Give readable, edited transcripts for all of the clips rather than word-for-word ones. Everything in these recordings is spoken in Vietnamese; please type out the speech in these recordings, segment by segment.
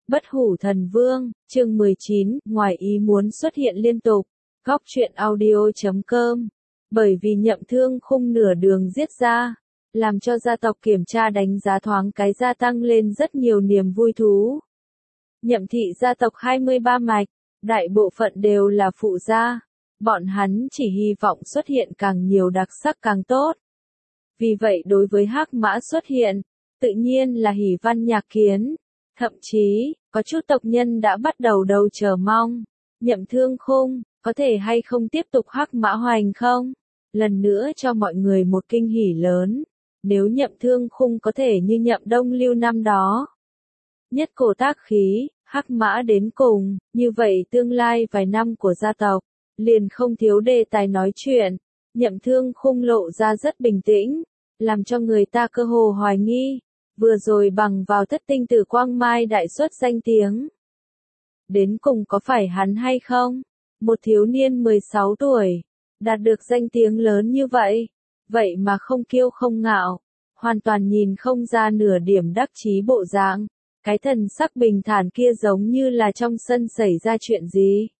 Bất hủ thần vương, chương 19, ngoài ý muốn xuất hiện liên tục. Góc truyện audio.com. Bởi vì Nhậm Thương Khung nửa đường giết ra, làm cho gia tộc kiểm tra đánh giá thoáng cái gia tăng lên rất nhiều niềm vui thú. Nhậm thị gia tộc 23 mạch, đại bộ phận đều là phụ gia. Bọn hắn chỉ hy vọng xuất hiện càng nhiều đặc sắc càng tốt. Vì vậy đối với Hắc Mã xuất hiện, tự nhiên là hỉ văn nhạc kiến. Thậm chí, có chút tộc nhân đã bắt đầu chờ mong. Nhậm Thương Khung, có thể hay không tiếp tục Hắc Mã hoành không? Lần nữa cho mọi người một kinh hỉ lớn. Nếu Nhậm Thương Khung có thể như Nhậm Đông Lưu năm đó. Nhất cổ tác khí, Hắc Mã đến cùng, như vậy tương lai vài năm của gia tộc, liền không thiếu đề tài nói chuyện. Nhậm Thương Khung lộ ra rất bình tĩnh, làm cho người ta cơ hồ hoài nghi. Vừa rồi bằng vào Thất Tinh Tử Quang Mai đại xuất danh tiếng. Đến cùng có phải hắn hay không? Một thiếu niên 16 tuổi, đạt được danh tiếng lớn như vậy. Vậy mà không kiêu không ngạo, hoàn toàn nhìn không ra nửa điểm đắc chí bộ dạng. Cái thần sắc bình thản kia giống như là trong sân xảy ra chuyện gì.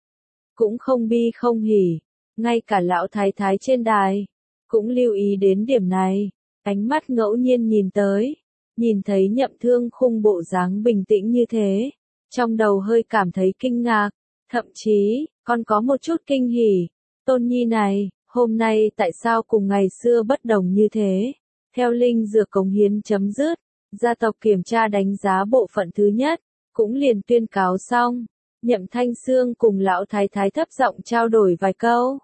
Cũng không bi không hỉ, ngay cả lão thái thái trên đài, cũng lưu ý đến điểm này. Ánh mắt ngẫu nhiên nhìn tới. Nhìn thấy Nhậm Thương Khung bộ dáng bình tĩnh như thế, trong đầu hơi cảm thấy kinh ngạc, thậm chí, còn có một chút kinh hỉ. Tôn nhi này, hôm nay tại sao cùng ngày xưa bất đồng như thế? Theo linh dược cống hiến chấm dứt, gia tộc kiểm tra đánh giá bộ phận thứ nhất, cũng liền tuyên cáo xong. Nhậm Thanh Sương cùng lão thái thái thấp giọng trao đổi vài câu.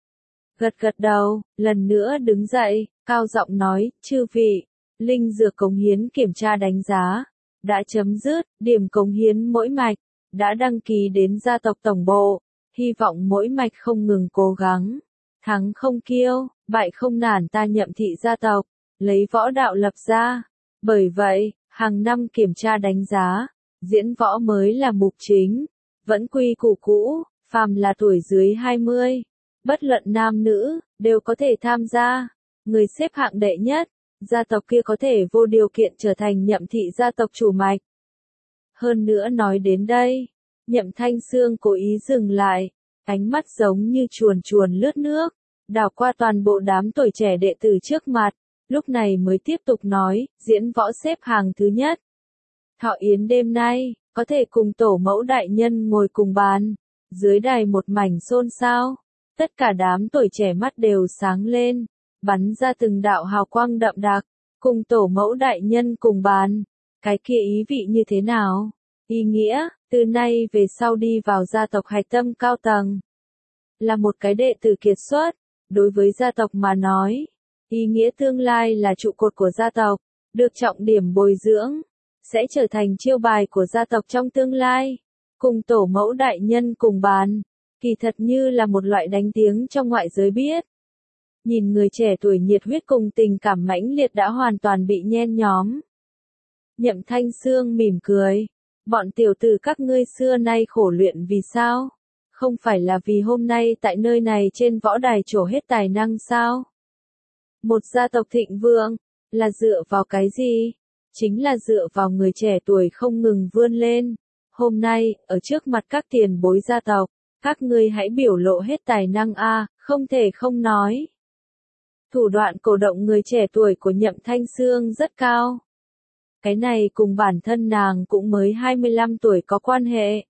Gật gật đầu, lần nữa đứng dậy, cao giọng nói, chư vị. Linh dược cống hiến kiểm tra đánh giá, đã chấm dứt, điểm cống hiến mỗi mạch, đã đăng ký đến gia tộc tổng bộ, hy vọng mỗi mạch không ngừng cố gắng, thắng không kiêu, bại không nản ta Nhậm thị gia tộc, lấy võ đạo lập ra. Bởi vậy, hàng năm kiểm tra đánh giá, diễn võ mới là mục chính, vẫn quy củ cũ, phàm là tuổi dưới 20, bất luận nam nữ, đều có thể tham gia, người xếp hạng đệ nhất. Gia tộc kia có thể vô điều kiện trở thành Nhậm thị gia tộc chủ mạch. Hơn nữa nói đến đây, Nhậm Thanh Sương cố ý dừng lại, ánh mắt giống như chuồn chuồn lướt nước, đảo qua toàn bộ đám tuổi trẻ đệ tử trước mặt, lúc này mới tiếp tục nói, diễn võ xếp hàng thứ nhất. Thọ yến đêm nay, có thể cùng tổ mẫu đại nhân ngồi cùng bàn, dưới đài một mảnh xôn xao, tất cả đám tuổi trẻ mắt đều sáng lên. Bắn ra từng đạo hào quang đậm đặc, cùng tổ mẫu đại nhân cùng bàn. Cái kia ý vị như thế nào? Ý nghĩa, từ nay về sau đi vào gia tộc hạch tâm cao tầng. Là một cái đệ tử kiệt xuất, đối với gia tộc mà nói. Ý nghĩa tương lai là trụ cột của gia tộc, được trọng điểm bồi dưỡng, sẽ trở thành chiêu bài của gia tộc trong tương lai. Cùng tổ mẫu đại nhân cùng bàn, kỳ thật như là một loại đánh tiếng trong ngoại giới biết. Nhìn người trẻ tuổi nhiệt huyết cùng tình cảm mãnh liệt đã hoàn toàn bị nhen nhóm. Nhậm Thanh Sương mỉm cười. Bọn tiểu tử các ngươi xưa nay khổ luyện vì sao? Không phải là vì hôm nay tại nơi này trên võ đài trổ hết tài năng sao? Một gia tộc thịnh vượng, là dựa vào cái gì? Chính là dựa vào người trẻ tuổi không ngừng vươn lên. Hôm nay, ở trước mặt các tiền bối gia tộc, các ngươi hãy biểu lộ hết tài năng a, không thể không nói. Thủ đoạn cổ động người trẻ tuổi của Nhậm Thanh Sương rất cao. Cái này cùng bản thân nàng cũng mới 25 tuổi có quan hệ.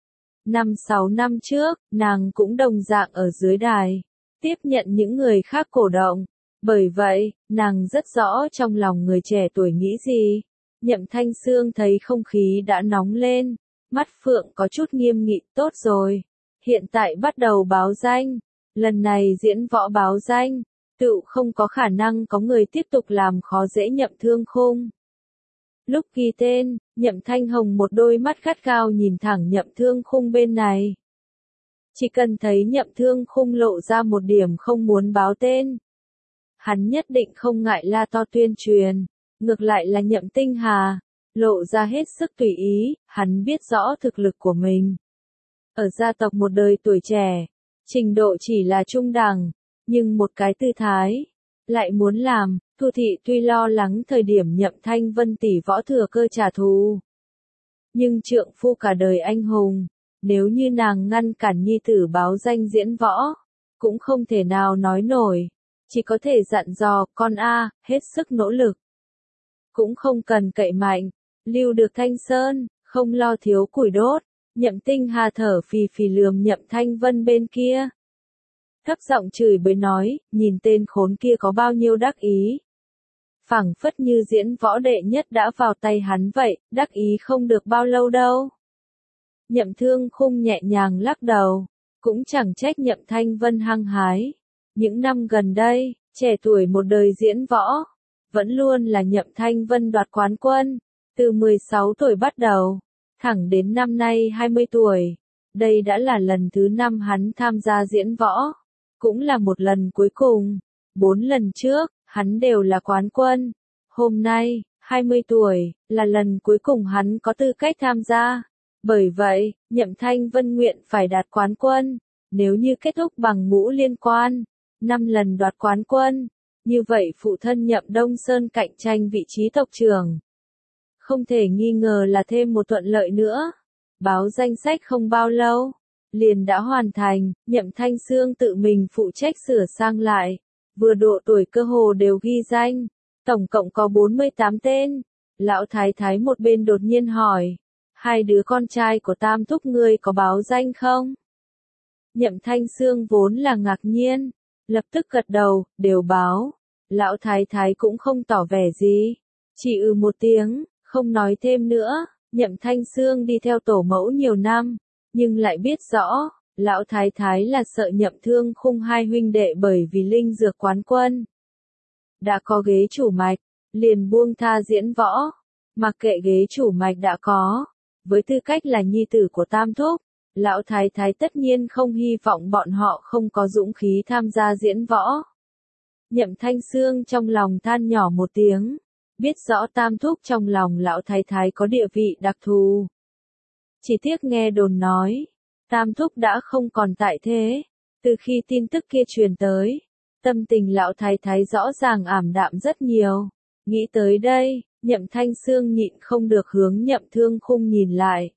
5-6 năm trước, nàng cũng đồng dạng ở dưới đài, tiếp nhận những người khác cổ động. Bởi vậy, nàng rất rõ trong lòng người trẻ tuổi nghĩ gì. Nhậm Thanh Sương thấy không khí đã nóng lên, mắt phượng có chút nghiêm nghị, tốt rồi. Hiện tại bắt đầu báo danh, lần này diễn võ báo danh. Tự không có khả năng có người tiếp tục làm khó dễ Nhậm Thương Khung. Lúc ghi tên, Nhậm Thanh Hồng một đôi mắt gắt gao nhìn thẳng Nhậm Thương Khung bên này. Chỉ cần thấy Nhậm Thương Khung lộ ra một điểm không muốn báo tên, hắn nhất định không ngại la to tuyên truyền. Ngược lại là Nhậm Tinh Hà, lộ ra hết sức tùy ý, hắn biết rõ thực lực của mình. Ở gia tộc một đời tuổi trẻ, trình độ chỉ là trung đẳng. Nhưng một cái tư thái, lại muốn làm, Thu Thị tuy lo lắng thời điểm Nhậm Thanh Vân tỷ võ thừa cơ trả thù. Nhưng trượng phu cả đời anh hùng, nếu như nàng ngăn cản nhi tử báo danh diễn võ, cũng không thể nào nói nổi, chỉ có thể dặn dò con a, hết sức nỗ lực. Cũng không cần cậy mạnh, lưu được Thanh Sơn, không lo thiếu củi đốt. Nhậm Tinh Hà thở phì phì lườm Nhậm Thanh Vân bên kia. Thấp giọng chửi bới nói, nhìn tên khốn kia có bao nhiêu đắc ý. Phảng phất như diễn võ đệ nhất đã vào tay hắn vậy, đắc ý không được bao lâu đâu. Nhậm Thương Khung nhẹ nhàng lắc đầu, cũng chẳng trách Nhậm Thanh Vân hăng hái. Những năm gần đây, trẻ tuổi một đời diễn võ, vẫn luôn là Nhậm Thanh Vân đoạt quán quân, từ 16 tuổi bắt đầu, thẳng đến năm nay 20 tuổi. Đây đã là lần thứ 5 hắn tham gia diễn võ, cũng là một lần cuối cùng. 4 lần trước, hắn đều là quán quân. Hôm nay, 20 tuổi, là lần cuối cùng hắn có tư cách tham gia. Bởi vậy, Nhậm Thanh Vân nguyện phải đạt quán quân. Nếu như kết thúc bằng ngũ liên quan, 5 lần đoạt quán quân, như vậy phụ thân Nhậm Đông Sơn cạnh tranh vị trí tộc trưởng. Không thể nghi ngờ là thêm một thuận lợi nữa. Báo danh sách không bao lâu, liền đã hoàn thành, Nhậm Thanh Sương tự mình phụ trách sửa sang lại. Vừa độ tuổi cơ hồ đều ghi danh, tổng cộng có 48 tên. Lão thái thái một bên đột nhiên hỏi, 2 đứa con trai của Tam thúc ngươi có báo danh không? Nhậm Thanh Sương vốn là ngạc nhiên, lập tức gật đầu, đều báo. Lão thái thái cũng không tỏ vẻ gì, chỉ một tiếng, không nói thêm nữa. Nhậm Thanh Sương đi theo tổ mẫu nhiều năm, nhưng lại biết rõ, lão thái thái là sợ Nhậm Thương Khung hai huynh đệ bởi vì linh dược quán quân. Đã có ghế chủ mạch, liền buông tha diễn võ, mặc kệ ghế chủ mạch đã có, với tư cách là nhi tử của Tam thúc, lão thái thái tất nhiên không hy vọng bọn họ không có dũng khí tham gia diễn võ. Nhậm Thanh Sương trong lòng than nhỏ một tiếng, biết rõ Tam thúc trong lòng lão thái thái có địa vị đặc thù. Chỉ tiếc nghe đồn nói, Tam thúc đã không còn tại thế. Từ khi tin tức kia truyền tới, tâm tình lão thái thái rõ ràng ảm đạm rất nhiều. Nghĩ tới đây, Nhậm Thanh Sương nhịn không được hướng Nhậm Thương Khung nhìn lại.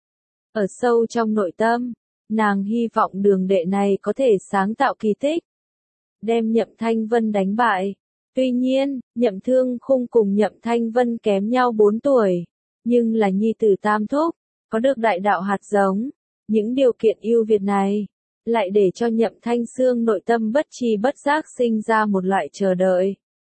Ở sâu trong nội tâm, nàng hy vọng đường đệ này có thể sáng tạo kỳ tích, đem Nhậm Thanh Vân đánh bại. Tuy nhiên, Nhậm Thương Khung cùng Nhậm Thanh Vân kém nhau 4 tuổi, nhưng là nhi tử Tam thúc, có được đại đạo hạt giống. Những điều kiện ưu việt này, lại để cho Nhậm Thanh Sương nội tâm bất tri bất giác sinh ra một loại chờ đợi.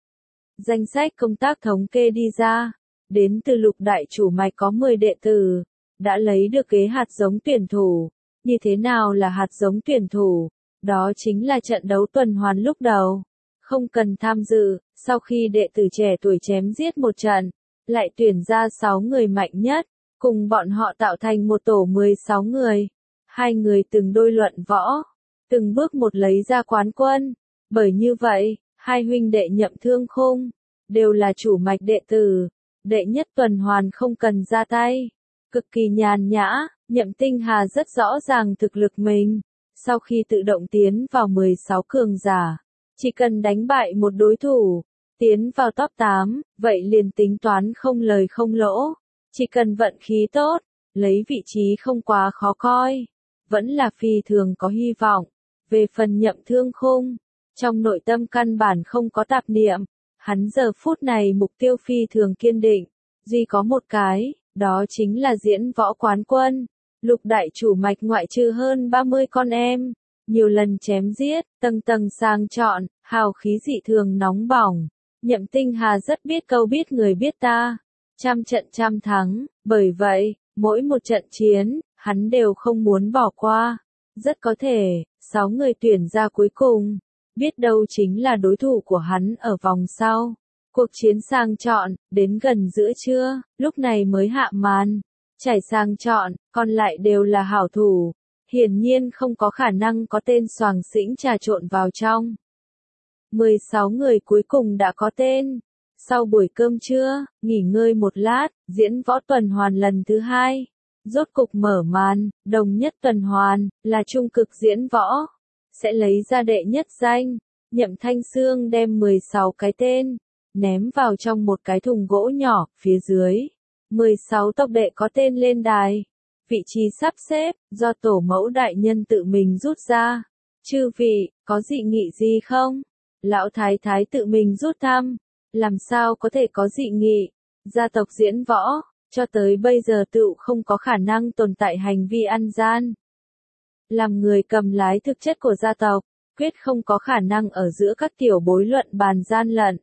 Danh sách công tác thống kê đi ra, đến từ Lục đại chủ mạch có 10 đệ tử, đã lấy được ghế hạt giống tuyển thủ. Như thế nào là hạt giống tuyển thủ? Đó chính là trận đấu tuần hoàn lúc đầu. Không cần tham dự, sau khi đệ tử trẻ tuổi chém giết một trận, lại tuyển ra 6 người mạnh nhất, cùng bọn họ tạo thành một tổ 16 người. 2 người từng đôi luận võ, từng bước một lấy ra quán quân. Bởi như vậy, 2 huynh đệ Nhậm Thương Khung, đều là chủ mạch đệ tử. Đệ nhất tuần hoàn không cần ra tay, cực kỳ nhàn nhã. Nhậm Tinh Hà rất rõ ràng thực lực mình. Sau khi tự động tiến vào 16 cường giả, chỉ cần đánh bại một đối thủ, tiến vào top 8, vậy liền tính toán không lời không lỗ. Chỉ cần vận khí tốt, lấy vị trí không quá khó coi, vẫn là phi thường có hy vọng. Về phần Nhậm Thương Khung, trong nội tâm căn bản không có tạp niệm, hắn giờ phút này mục tiêu phi thường kiên định, duy có một cái, đó chính là diễn võ quán quân. Lục đại chủ mạch ngoại trừ hơn 30 con em, nhiều lần chém giết, tầng tầng sang chọn, hào khí dị thường nóng bỏng. Nhậm Tinh Hà rất biết câu biết người biết ta, trăm trận trăm thắng, bởi vậy, mỗi một trận chiến, hắn đều không muốn bỏ qua. Rất có thể, 6 người tuyển ra cuối cùng, biết đâu chính là đối thủ của hắn ở vòng sau. Cuộc chiến sang chọn, đến gần giữa trưa, lúc này mới hạ màn. Trải sang chọn, còn lại đều là hảo thủ. Hiển nhiên không có khả năng có tên xoàng xĩnh trà trộn vào trong. 16 người cuối cùng đã có tên. Sau buổi cơm trưa, nghỉ ngơi một lát, diễn võ tuần hoàn lần thứ 2. Rốt cục mở màn, đồng nhất tuần hoàn, là trung cực diễn võ. Sẽ lấy ra đệ nhất danh. Nhậm Thanh Sương đem 16 cái tên, ném vào trong một cái thùng gỗ nhỏ, phía dưới 16 tộc đệ có tên lên đài. Vị trí sắp xếp, do tổ mẫu đại nhân tự mình rút ra. Chư vị, có dị nghị gì không? Lão thái thái tự mình rút thăm. Làm sao có thể có dị nghị? Gia tộc Diễn Võ, cho tới bây giờ tựu không có khả năng tồn tại hành vi ăn gian. Làm người cầm lái thực chất của gia tộc, quyết không có khả năng ở giữa các tiểu bối luận bàn gian lận.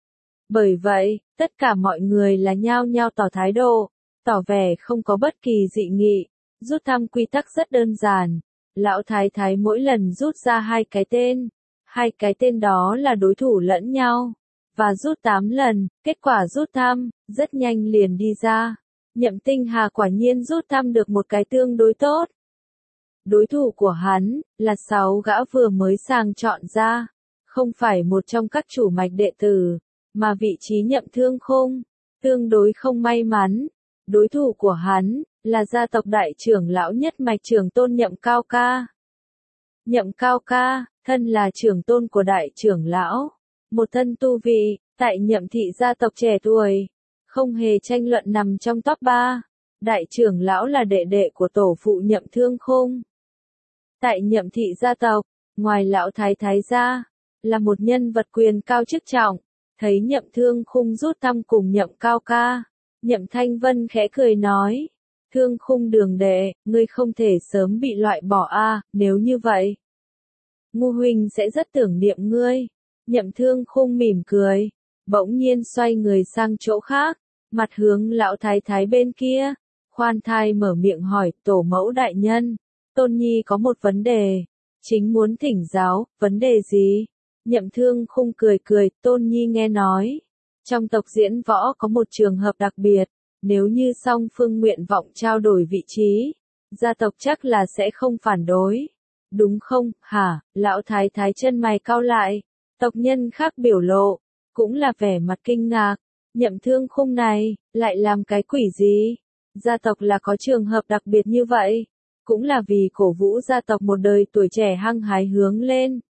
Bởi vậy, tất cả mọi người là nhao nhao tỏ thái độ, tỏ vẻ không có bất kỳ dị nghị. Rút thăm quy tắc rất đơn giản. Lão thái thái mỗi lần rút ra 2 cái tên. 2 cái tên đó là đối thủ lẫn nhau. Và rút 8 lần, kết quả rút thăm, rất nhanh liền đi ra. Nhậm Tinh Hà quả nhiên rút thăm được một cái tương đối tốt. Đối thủ của hắn, là 6 gã vừa mới sàng chọn ra. Không phải một trong các chủ mạch đệ tử, mà vị trí Nhậm Thương Khung. Tương đối không may mắn. Đối thủ của hắn, là gia tộc đại trưởng lão nhất mạch trưởng tôn Nhậm Cao Ca. Nhậm Cao Ca, thân là trưởng tôn của đại trưởng lão. Một thân tu vị, tại Nhậm thị gia tộc trẻ tuổi. Không hề tranh luận nằm trong top 3. Đại trưởng lão là đệ đệ của tổ phụ Nhậm Thương Khung. Tại Nhậm thị gia tộc, ngoài lão thái thái ra, là một nhân vật quyền cao chức trọng. Thấy Nhậm Thương Khung rút thăm cùng Nhậm Cao Ca, Nhậm Thanh Vân khẽ cười nói. Thương Khung đường đệ, ngươi không thể sớm bị loại bỏ a, nếu như vậy. Ngu huynh sẽ rất tưởng niệm ngươi. Nhậm Thương Khung mỉm cười, bỗng nhiên xoay người sang chỗ khác, mặt hướng lão thái thái bên kia, khoan thai mở miệng hỏi tổ mẫu đại nhân. Tôn Nhi có một vấn đề, chính muốn thỉnh giáo, vấn đề gì? Nhậm Thương Khung cười cười, Tôn Nhi nghe nói. Trong tộc Diễn Võ có một trường hợp đặc biệt, nếu như song phương nguyện vọng trao đổi vị trí, gia tộc chắc là sẽ không phản đối. Đúng không, hả? Lão thái thái chân mày cau lại, tộc nhân khác biểu lộ, cũng là vẻ mặt kinh ngạc. Nhậm Thương Khung này, lại làm cái quỷ gì? Gia tộc là có trường hợp đặc biệt như vậy, cũng là vì cổ vũ gia tộc một đời tuổi trẻ hăng hái hướng lên.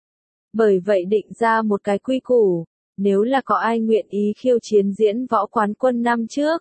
Bởi vậy định ra một cái quy củ, nếu là có ai nguyện ý khiêu chiến Diễn Võ quán quân năm trước,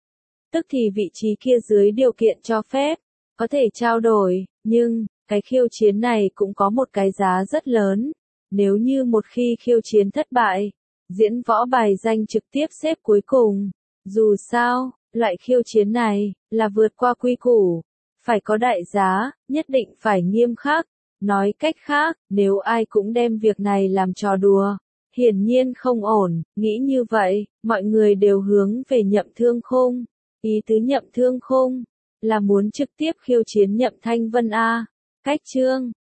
tức thì vị trí kia dưới điều kiện cho phép, có thể trao đổi, nhưng, cái khiêu chiến này cũng có một cái giá rất lớn. Nếu như một khi khiêu chiến thất bại, Diễn Võ bài danh trực tiếp xếp cuối cùng. Dù sao, loại khiêu chiến này, là vượt qua quy củ. Phải có đại giá, nhất định phải nghiêm khắc. Nói cách khác, nếu ai cũng đem việc này làm trò đùa, hiển nhiên không ổn. Nghĩ như vậy, mọi người đều hướng về Nhậm Thương Khung. Ý tứ Nhậm Thương Khung, là muốn trực tiếp khiêu chiến Nhậm Thanh Vân a. Cách chương